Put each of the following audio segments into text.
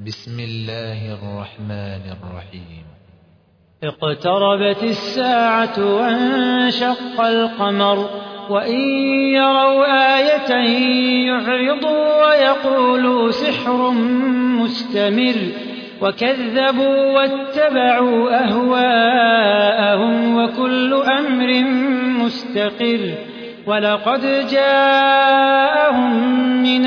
بسم الله الرحمن الرحيم. اقتربت الساعة وانشق القمر وإن يروا آية يعرضوا ويقولوا سحر مستمر وكذبوا واتبعوا أهواءهم وكل أمر مستقر ولقد جاءهم من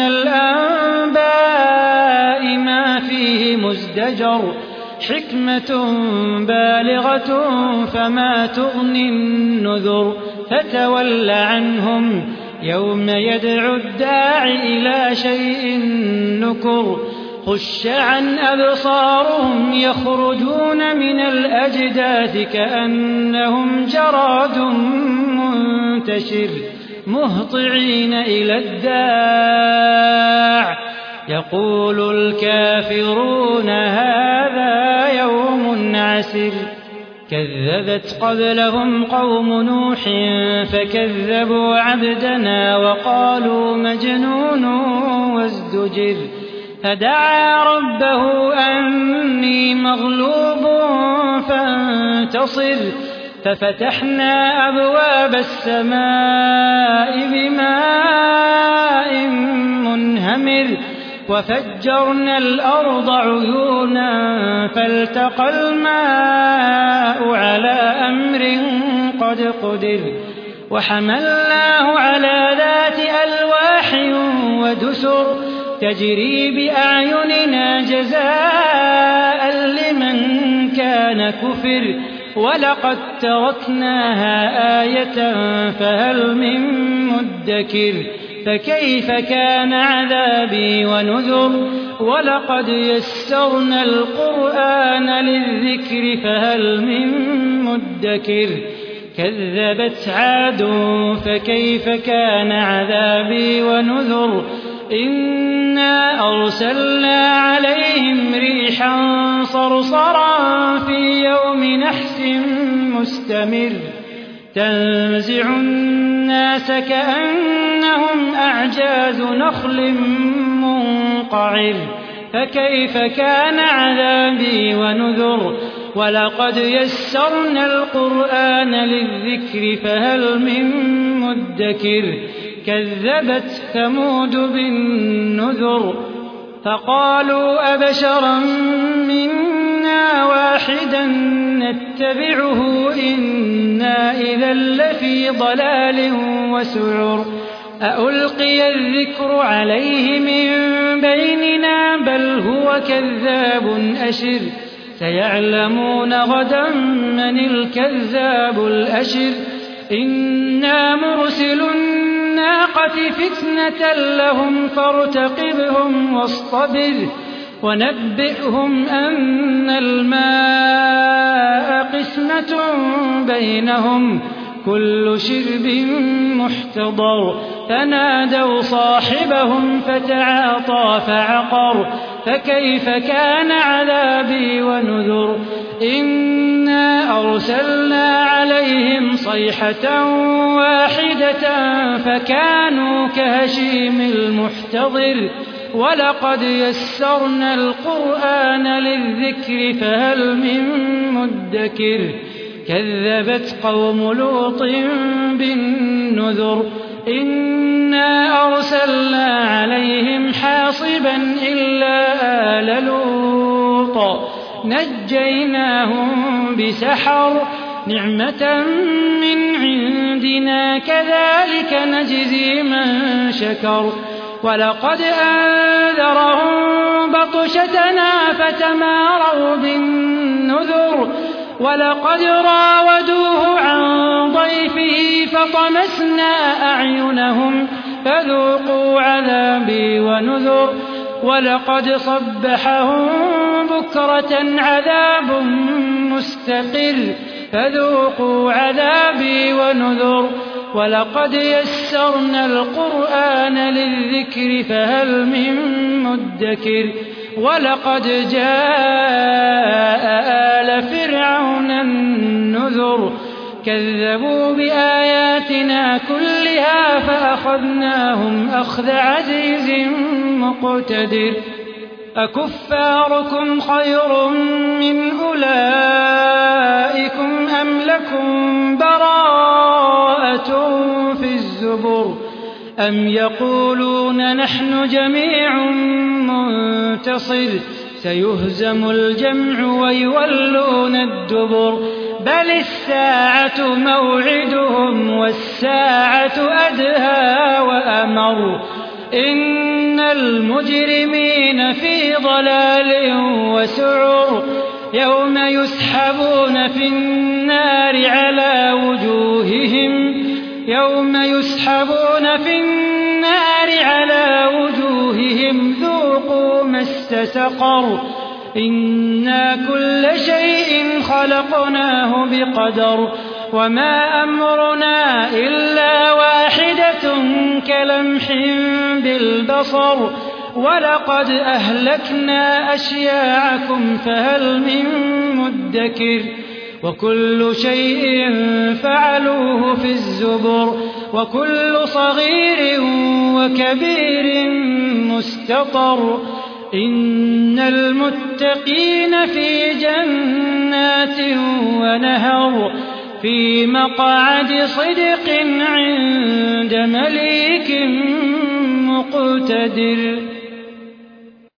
الأنباء ما فيه مزدجر حكمة بالغة فما تغني النذر فتول عنهم يوم يدعو الداع إلى شيء نكر خش عن أبصارهم يخرجون من الأجداث كأنهم جراد منتشر مهطعين إلى الداع يقول الكافرون هذا يوم عسر كذبت قبلهم قوم نوح فكذبوا عبدنا وقالوا مجنون وازدجر فدعا ربه أني مغلوب فانتصر ففتحنا أبواب السماء بماء منهمر وفجرنا الأرض عيونا فالتقى الماء على أمر قد قدر وحملناه على ذات ألواح ودسر تجري بأعيننا جزاء لمن كان كفر ولقد تركناها آية فهل من مدكر فكيف كان عذابي ونذر ولقد يسرنا القرآن للذكر فهل من مدكر كذبت عاد فكيف كان عذابي ونذر إنا أرسلنا عليهم ريحا صرصرا في يوم نحس مستمر تنزع الناس كأنهم أعجاز نخل منقعر فكيف كان عذابي ونذر ولقد يسرنا القرآن للذكر فهل من مدكر كذبت ثمود بالنذر فقالوا أبشرا منا واحدا نتبعه إنا إذا لفي ضلال وسعر أألقي الذكر عليه من بيننا بل هو كذاب أشر سيعلمون غدا من الكذاب الأشر إنا مرسل الناقة فتنة لهم فارتقبهم واصطبر ونبئهم أن الماء قسمة بينهم كل شرب محتضر فنادوا صاحبهم فتعاطى فعقر فكيف كان عذابي ونذر إنا أرسلنا عليهم صيحة واحدة فكانوا كهشيم المحتضر ولقد يسرنا القرآن للذكر فهل من مدكر كذبت قوم لوط بالنذر إنا أرسلنا عليهم حاصبا إلا آل لوط نجيناهم بسحر نعمة من عندنا كذلك نجزي من شكر ولقد أنذرهم بطشتنا فتماروا بالنذر ولقد راودوه عن ضيفه فطمسنا أعينهم فذوقوا عذابي ونذر ولقد صبحهم بكرة عذاب مستقر فذوقوا عذابي ونذر ولقد يسرنا القرآن للذكر فهل من مدكر ولقد جاء آل فرعون النذر كذبوا بآياتنا كلها فأخذناهم أخذ عزيز مقتدر أكفاركم خير من أولئكم أم لكم براءة في الزبر أم يقولون نحن جميع منتصر سيهزم الجمع ويولون الدبر بل الساعة موعدهم والساعة أدهى وأمر إن المجرمين في ضلال وسعر يوم يسحبون في النار على وجوههم ذوقوا مس سقر إنا كل شيء خلقناه بقدر وما أمرنا إلا واحدة كلمح بالبصر ولقد أهلكنا أشياعكم فهل من مدكر وكل شيء فعلوه في الزبر وكل صغير وكبير مستطر إن المتقين في جنات ونهر في مقعد صدق عند مليك مقتدر.